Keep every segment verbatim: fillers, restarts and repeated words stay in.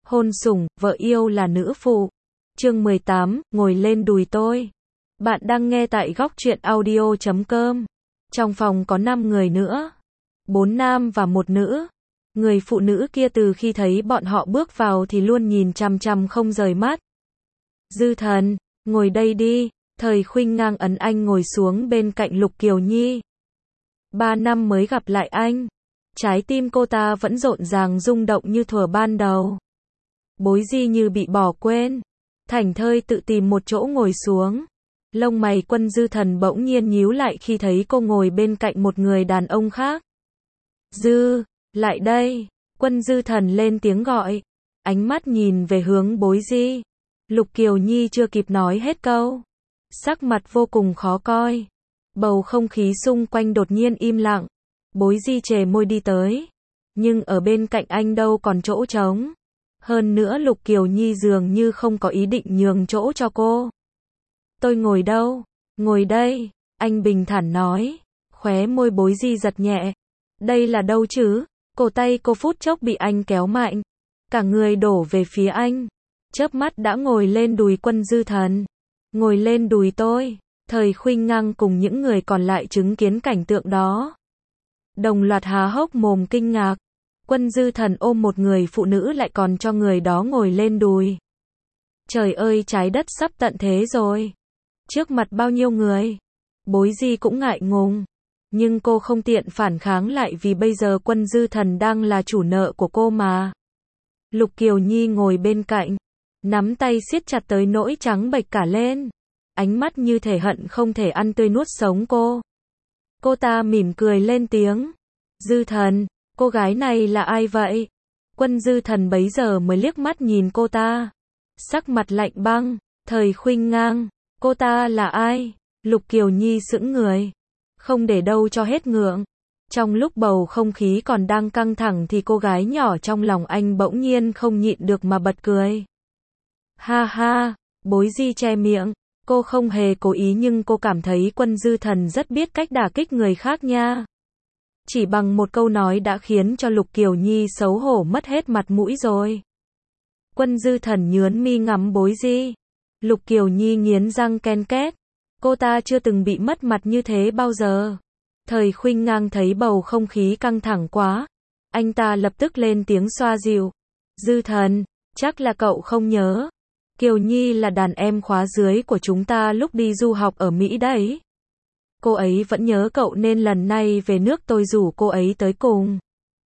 Hôn sủng, vợ yêu là nữ phụ. Chương mười tám, ngồi lên đùi tôi. Bạn đang nghe tại góc truyện audio chấm com. Trong phòng có năm người nữa. Bốn nam và một nữ. Người phụ nữ kia từ khi thấy bọn họ bước vào thì luôn nhìn chằm chằm không rời mắt. Dư Thần, ngồi đây đi. Thời Khuynh ngang ấn anh ngồi xuống bên cạnh Lục Kiều Nhi. Ba năm mới gặp lại anh. Trái tim cô ta vẫn rộn ràng rung động như thuở ban đầu. Bối Di như bị bỏ quên. Thảnh thơi tự tìm một chỗ ngồi xuống. Lông mày Quân Dư Thần bỗng nhiên nhíu lại khi thấy cô ngồi bên cạnh một người đàn ông khác. Dư, lại đây. Quân Dư Thần lên tiếng gọi. Ánh mắt nhìn về hướng Bối Di. Lục Kiều Nhi chưa kịp nói hết câu. Sắc mặt vô cùng khó coi. Bầu không khí xung quanh đột nhiên im lặng. Bối Di chề môi đi tới. Nhưng ở bên cạnh anh đâu còn chỗ trống. Hơn nữa Lục Kiều Nhi dường như không có ý định nhường chỗ cho cô. Tôi ngồi đâu? Ngồi đây. Anh bình thản nói. Khóe môi Bối Di giật nhẹ. Đây là đâu chứ? Cổ tay cô phút chốc bị anh kéo mạnh. Cả người đổ về phía anh. Chớp mắt đã ngồi lên đùi Quân Dư Thần. Ngồi lên đùi tôi. Thời Khuynh ngang cùng những người còn lại chứng kiến cảnh tượng đó. Đồng loạt há hốc mồm kinh ngạc. Quân Dư Thần ôm một người phụ nữ lại còn cho người đó ngồi lên đùi. Trời ơi, trái đất sắp tận thế rồi. Trước mặt bao nhiêu người. Bối Di cũng ngại ngùng. Nhưng cô không tiện phản kháng lại vì bây giờ Quân Dư Thần đang là chủ nợ của cô mà. Lục Kiều Nhi ngồi bên cạnh. Nắm tay siết chặt tới nỗi trắng bệch cả lên. Ánh mắt như thể hận không thể ăn tươi nuốt sống cô. Cô ta mỉm cười lên tiếng. Dư Thần, cô gái này là ai vậy? Quân Dư Thần bấy giờ mới liếc mắt nhìn cô ta. Sắc mặt lạnh băng. Thời Khuynh ngang, cô ta là ai? Lục Kiều Nhi sững người. Không để đâu cho hết ngượng. Trong lúc bầu không khí còn đang căng thẳng thì cô gái nhỏ trong lòng anh bỗng nhiên không nhịn được mà bật cười. Ha ha, Bối Di che miệng. Cô không hề cố ý nhưng cô cảm thấy Quân Dư Thần rất biết cách đả kích người khác nha. Chỉ bằng một câu nói đã khiến cho Lục Kiều Nhi xấu hổ mất hết mặt mũi rồi. Quân Dư Thần nhướng mi ngắm Bối Di. Lục Kiều Nhi nghiến răng ken két. Cô ta chưa từng bị mất mặt như thế bao giờ. Thời Khuynh ngang thấy bầu không khí căng thẳng quá. Anh ta lập tức lên tiếng xoa dịu. Dư Thần, chắc là cậu không nhớ. Kiều Nhi là đàn em khóa dưới của chúng ta lúc đi du học ở Mỹ đấy. Cô ấy vẫn nhớ cậu nên lần này về nước tôi rủ cô ấy tới cùng.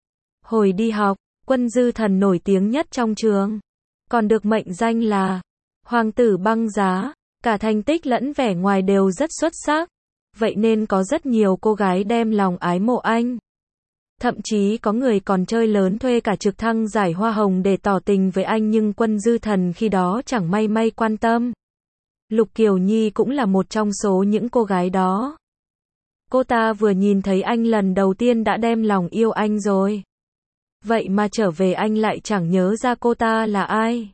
Hồi đi học, Quân Dư Thần nổi tiếng nhất trong trường. Còn được mệnh danh là Hoàng tử băng giá. Cả thành tích lẫn vẻ ngoài đều rất xuất sắc. Vậy nên có rất nhiều cô gái đem lòng ái mộ anh. Thậm chí có người còn chơi lớn thuê cả trực thăng giải hoa hồng để tỏ tình với anh nhưng Quân Dư Thần khi đó chẳng may may quan tâm. Lục Kiều Nhi cũng là một trong số những cô gái đó. Cô ta vừa nhìn thấy anh lần đầu tiên đã đem lòng yêu anh rồi. Vậy mà trở về anh lại chẳng nhớ ra cô ta là ai.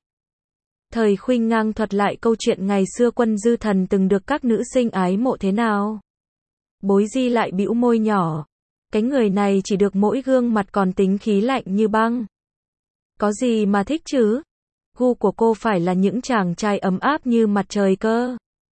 Thời Khuynh ngang thuật lại câu chuyện ngày xưa Quân Dư Thần từng được các nữ sinh ái mộ thế nào. Bối Di lại bĩu môi nhỏ. Cái người này chỉ được mỗi gương mặt còn tính khí lạnh như băng. Có gì mà thích chứ? Gu của cô phải là những chàng trai ấm áp như mặt trời cơ.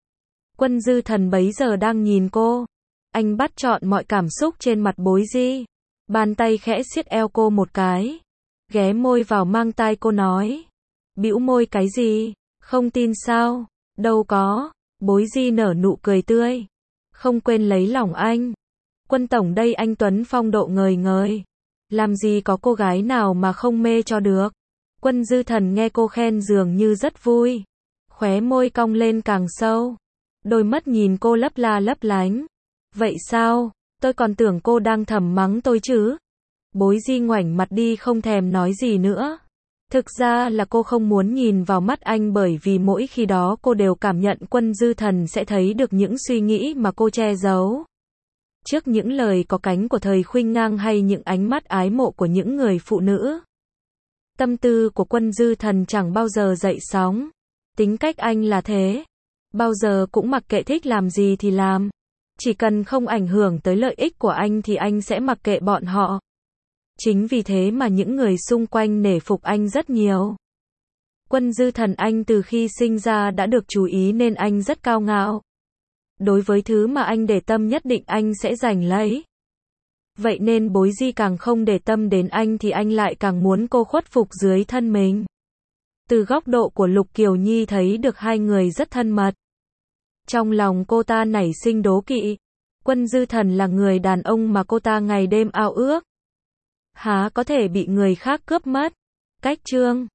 Quân Dư Thần bấy giờ đang nhìn cô. Anh bắt trọn mọi cảm xúc trên mặt Bối Di. Bàn tay khẽ siết eo cô một cái. Ghé môi vào mang tai cô nói. Bĩu môi cái gì? Không tin sao? Đâu có. Bối Di nở nụ cười tươi. Không quên lấy lòng anh. Quân tổng đây anh Tuấn phong độ ngời ngời. Làm gì có cô gái nào mà không mê cho được. Quân Dư Thần nghe cô khen dường như rất vui. Khóe môi cong lên càng sâu. Đôi mắt nhìn cô lấp la lấp lánh. Vậy sao? Tôi còn tưởng cô đang thầm mắng tôi chứ. Bối Di ngoảnh mặt đi không thèm nói gì nữa. Thực ra là cô không muốn nhìn vào mắt anh bởi vì mỗi khi đó cô đều cảm nhận Quân Dư Thần sẽ thấy được những suy nghĩ mà cô che giấu. Trước những lời có cánh của Thời Khuynh ngang hay những ánh mắt ái mộ của những người phụ nữ. Tâm tư của Quân Dư Thần chẳng bao giờ dậy sóng. Tính cách anh là thế. Bao giờ cũng mặc kệ thích làm gì thì làm. Chỉ cần không ảnh hưởng tới lợi ích của anh thì anh sẽ mặc kệ bọn họ. Chính vì thế mà những người xung quanh nể phục anh rất nhiều. Quân Dư Thần anh từ khi sinh ra đã được chú ý nên anh rất cao ngạo. Đối với thứ mà anh để tâm nhất định anh sẽ giành lấy. Vậy nên Bối Di càng không để tâm đến anh thì anh lại càng muốn cô khuất phục dưới thân mình. Từ góc độ của Lục Kiều Nhi thấy được hai người rất thân mật. Trong lòng cô ta nảy sinh đố kỵ. Quân Dư Thần là người đàn ông mà cô ta ngày đêm ao ước. Há có thể bị người khác cướp mất. Cách chương